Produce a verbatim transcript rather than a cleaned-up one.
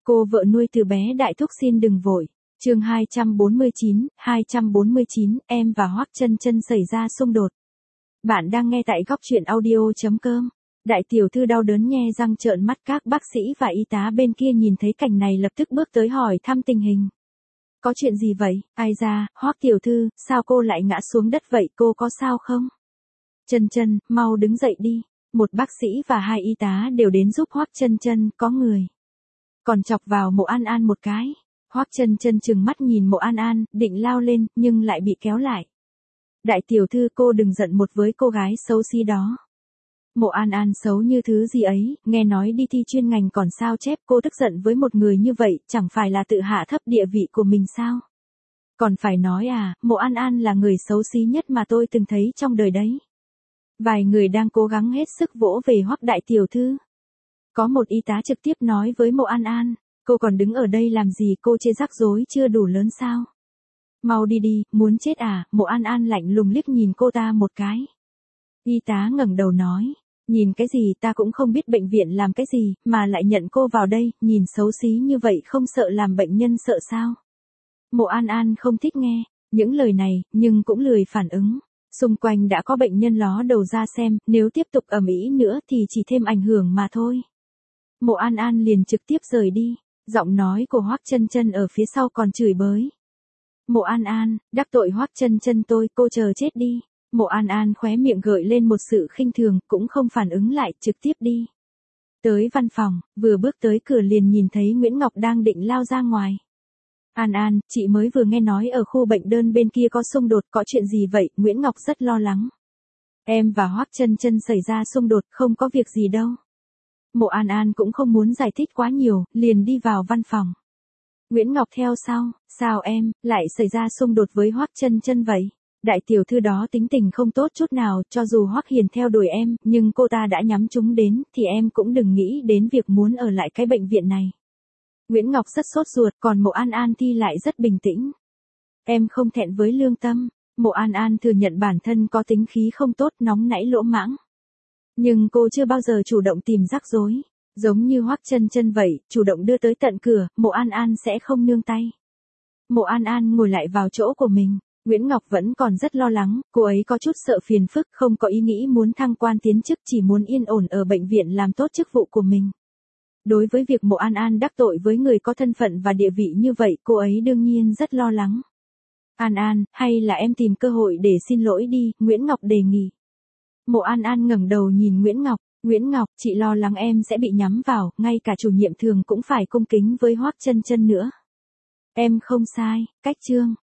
Cô vợ nuôi từ bé Đại Thúc xin đừng vội. Chương hai trăm bốn mươi chín, hai trăm bốn mươi chín, em và Hoắc Chân Chân xảy ra xung đột. Bạn đang nghe tại góc truyện audio chấm com. Đại tiểu thư đau đớn nhe răng trợn mắt, các bác sĩ và y tá bên kia nhìn thấy cảnh này lập tức bước tới hỏi thăm tình hình. Có chuyện gì vậy? Ai ra, Hoắc tiểu thư, sao cô lại ngã xuống đất vậy, cô có sao không? Chân Chân, mau đứng dậy đi. Một bác sĩ và hai y tá đều đến giúp Hoắc Chân Chân, có người còn chọc vào Mộ An An một cái. Hoắc Chân Chân trừng mắt nhìn Mộ An An, định lao lên, nhưng lại bị kéo lại. Đại tiểu thư, cô đừng giận một với cô gái xấu xí đó. Mộ An An xấu như thứ gì ấy, nghe nói đi thi chuyên ngành còn sao chép, cô tức giận với một người như vậy, chẳng phải là tự hạ thấp địa vị của mình sao? Còn phải nói à, Mộ An An là người xấu xí nhất mà tôi từng thấy trong đời đấy. Vài người đang cố gắng hết sức vỗ về Hoắc đại tiểu thư. Có một y tá trực tiếp nói với Mộ An An, cô còn đứng ở đây làm gì, cô chê rắc rối chưa đủ lớn sao? Mau đi đi, muốn chết à? Mộ An An lạnh lùng liếc nhìn cô ta một cái. Y tá ngẩng đầu nói, nhìn cái gì, ta cũng không biết bệnh viện làm cái gì, mà lại nhận cô vào đây, nhìn xấu xí như vậy không sợ làm bệnh nhân sợ sao? Mộ An An không thích nghe những lời này, nhưng cũng lười phản ứng. Xung quanh đã có bệnh nhân ló đầu ra xem, nếu tiếp tục ầm ĩ nữa thì chỉ thêm ảnh hưởng mà thôi. Mộ An An liền trực tiếp rời đi, giọng nói của Hoắc Chân Chân ở phía sau còn chửi bới. Mộ An An, đắc tội Hoắc Chân Chân tôi, cô chờ chết đi. Mộ An An khóe miệng gợi lên một sự khinh thường, cũng không phản ứng lại, trực tiếp đi. Tới văn phòng, vừa bước tới cửa liền nhìn thấy Nguyễn Ngọc đang định lao ra ngoài. An An, chị mới vừa nghe nói ở khu bệnh đơn bên kia có xung đột, có chuyện gì vậy? Nguyễn Ngọc rất lo lắng. Em và Hoắc Chân Chân xảy ra xung đột, không có việc gì đâu. Mộ An An cũng không muốn giải thích quá nhiều, liền đi vào văn phòng. Nguyễn Ngọc theo sau, sao em lại xảy ra xung đột với Hoắc Chân Chân vậy? Đại tiểu thư đó tính tình không tốt chút nào, cho dù Hoắc Hiền theo đuổi em, nhưng cô ta đã nhắm chúng đến, thì em cũng đừng nghĩ đến việc muốn ở lại cái bệnh viện này. Nguyễn Ngọc rất sốt ruột, còn Mộ An An thì lại rất bình tĩnh. Em không thẹn với lương tâm. Mộ An An thừa nhận bản thân có tính khí không tốt, nóng nảy lỗ mãng. Nhưng cô chưa bao giờ chủ động tìm rắc rối. Giống như Hoắc Chân Chân vậy, chủ động đưa tới tận cửa, Mộ An An sẽ không nương tay. Mộ An An ngồi lại vào chỗ của mình. Nguyễn Ngọc vẫn còn rất lo lắng, cô ấy có chút sợ phiền phức, không có ý nghĩ muốn thăng quan tiến chức, chỉ muốn yên ổn ở bệnh viện làm tốt chức vụ của mình. Đối với việc Mộ An An đắc tội với người có thân phận và địa vị như vậy, cô ấy đương nhiên rất lo lắng. An An, hay là em tìm cơ hội để xin lỗi đi, Nguyễn Ngọc đề nghị. Mộ An An ngẩng đầu nhìn Nguyễn Ngọc, Nguyễn Ngọc, chị lo lắng em sẽ bị nhắm vào, ngay cả chủ nhiệm thường cũng phải cung kính với Hoắc Chân Chân nữa. Em không sai, cách chương.